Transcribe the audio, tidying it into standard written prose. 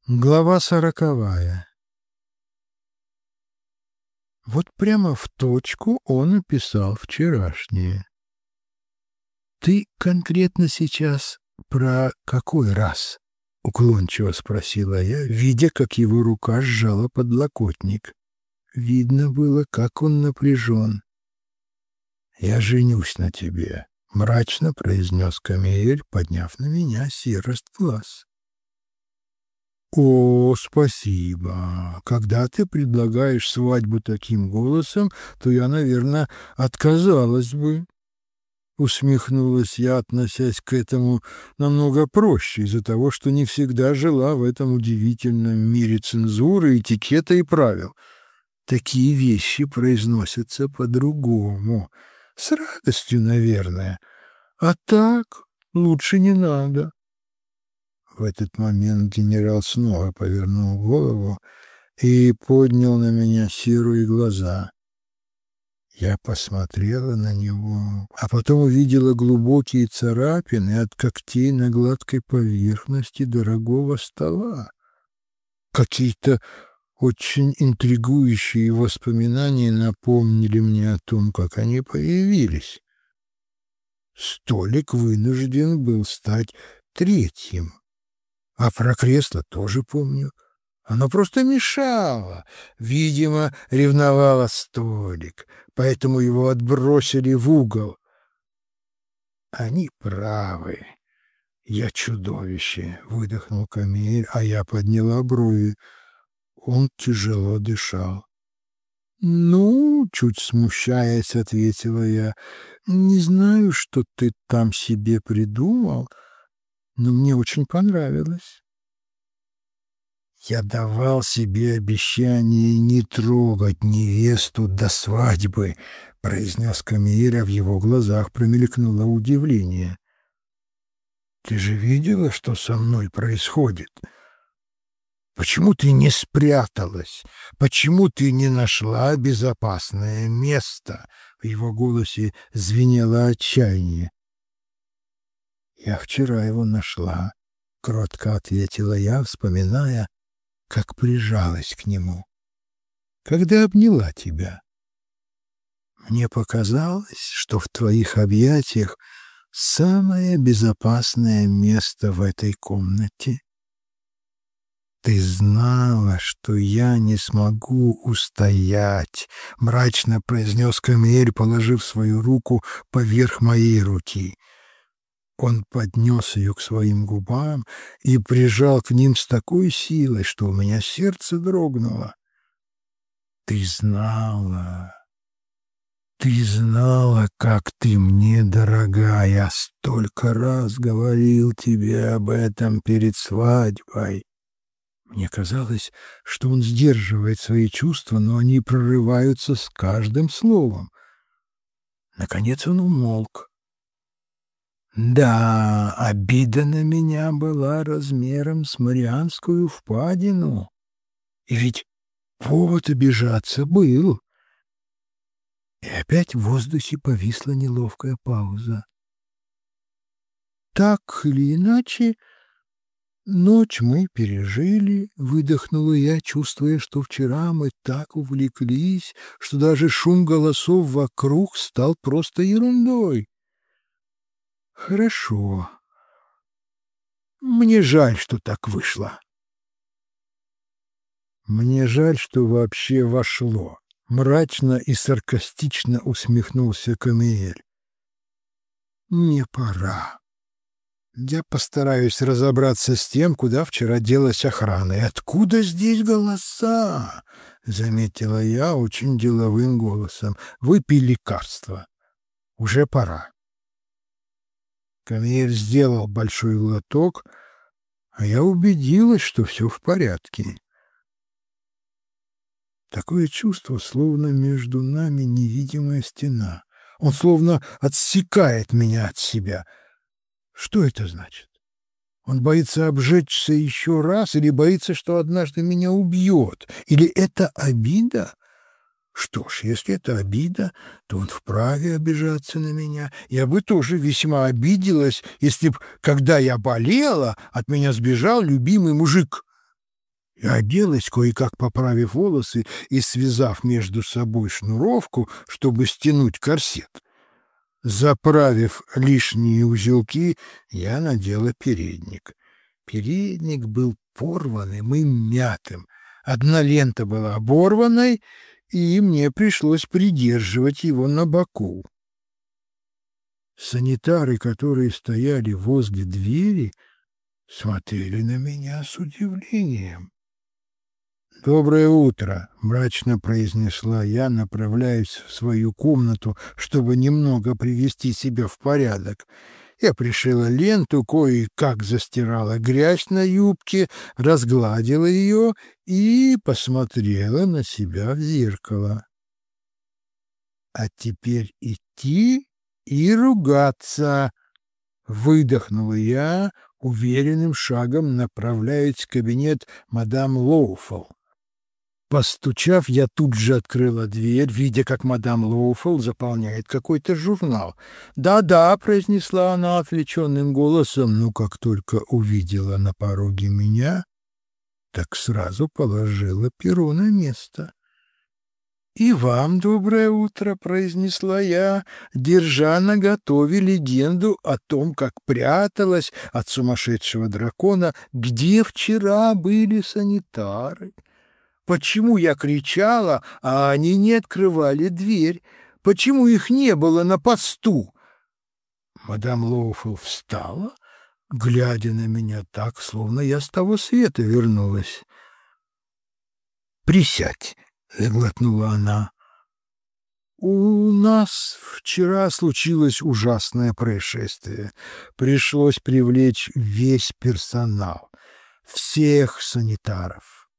Глава 40. Вот прямо в точку он описал вчерашнее. «Ты конкретно сейчас про какой раз?» — уклончиво спросила я, видя, как его рука сжала подлокотник. Видно было, как он напряжен. «Я женюсь на тебе», — мрачно произнес Камиэль, подняв на меня серость глаз. «О, спасибо. Когда ты предлагаешь свадьбу таким голосом, то я, наверное, отказалась бы». Усмехнулась я, относясь к этому намного проще, из-за того, что не всегда жила в этом удивительном мире цензуры, этикета и правил. Такие вещи произносятся по-другому. С радостью, наверное. А так лучше не надо. В этот момент генерал снова повернул голову и поднял на меня серые глаза. Я посмотрела на него, а потом увидела глубокие царапины от когтей на гладкой поверхности дорогого стола. Какие-то очень интригующие воспоминания напомнили мне о том, как они появились. Столик вынужден был стать третьим. А про кресло тоже помню. Оно просто мешало. Видимо, ревновало столик, поэтому его отбросили в угол. Они правы. Я чудовище, — выдохнул Камиль, а я подняла брови. Он тяжело дышал. «Ну, — чуть смущаясь, — ответила я, — не знаю, что ты там себе придумал, но мне очень понравилось». Я давал себе обещание не трогать невесту до свадьбы, — произнес Камиэль, а в его глазах промелькнуло удивление. «Ты же видела, что со мной происходит? Почему ты не спряталась? Почему ты не нашла безопасное место?» В его голосе звенело отчаяние. «Я вчера его нашла», — кротко ответила я, вспоминая, как прижалась к нему. «Когда обняла тебя. Мне показалось, что в твоих объятиях самое безопасное место в этой комнате. Ты знала, что я не смогу устоять», — мрачно произнес Камиэль, положив свою руку поверх моей руки. Он поднес ее к своим губам и прижал к ним с такой силой, что у меня сердце дрогнуло. «Ты знала, ты знала, как ты мне дорога. Я столько раз говорил тебе об этом перед свадьбой». Мне казалось, что он сдерживает свои чувства, но они прорываются с каждым словом. Наконец он умолк. Да, обида на меня была размером с Марианскую впадину. И ведь повод обижаться был. И опять в воздухе повисла неловкая пауза. Так или иначе, ночь мы пережили, — выдохнула я, чувствуя, что вчера мы так увлеклись, что даже шум голосов вокруг стал просто ерундой. Хорошо. Мне жаль, что так вышло. Мне жаль, что вообще вошло. Мрачно и саркастично усмехнулся Камиэль. Мне пора. Я постараюсь разобраться с тем, куда вчера делась охрана. И откуда здесь голоса? Заметила я очень деловым голосом. Выпей лекарство. Уже пора. Камиэль сделал большой глоток, а я убедилась, что все в порядке. Такое чувство, словно между нами невидимая стена. Он словно отсекает меня от себя. Что это значит? Он боится обжечься еще раз или боится, что однажды меня убьет? Или это обида? Что ж, если это обида, то он вправе обижаться на меня. Я бы тоже весьма обиделась, если б, когда я болела, от меня сбежал любимый мужик. Оделась, кое-как поправив волосы и связав между собой шнуровку, чтобы стянуть корсет. Заправив лишние узелки, я надела передник. Передник был порванным и мятым. Одна лента была оборванной, и мне пришлось придерживать его на боку. Санитары, которые стояли возле двери, смотрели на меня с удивлением. «Доброе утро!» — мрачно произнесла я, направляясь в свою комнату, чтобы немного привести себя в порядок. Я пришила ленту, кое-как застирала грязь на юбке, разгладила ее и посмотрела на себя в зеркало. «А теперь идти и ругаться!» — выдохнула я, уверенным шагом направляясь в кабинет мадам Лоуфелл. Постучав, я тут же открыла дверь, видя, как мадам Лоуфелл заполняет какой-то журнал. «Да-да», — произнесла она отвлеченным голосом, но как только увидела на пороге меня, так сразу положила перо на место. «И вам доброе утро», — произнесла я, держа наготове легенду о том, как пряталась от сумасшедшего дракона, где вчера были санитары. Почему я кричала, а они не открывали дверь? Почему их не было на посту? Мадам Лоуфелл встала, глядя на меня так, словно я с того света вернулась. «Присядь», — заглотнула она. «У нас вчера случилось ужасное происшествие. Пришлось привлечь весь персонал, всех санитаров.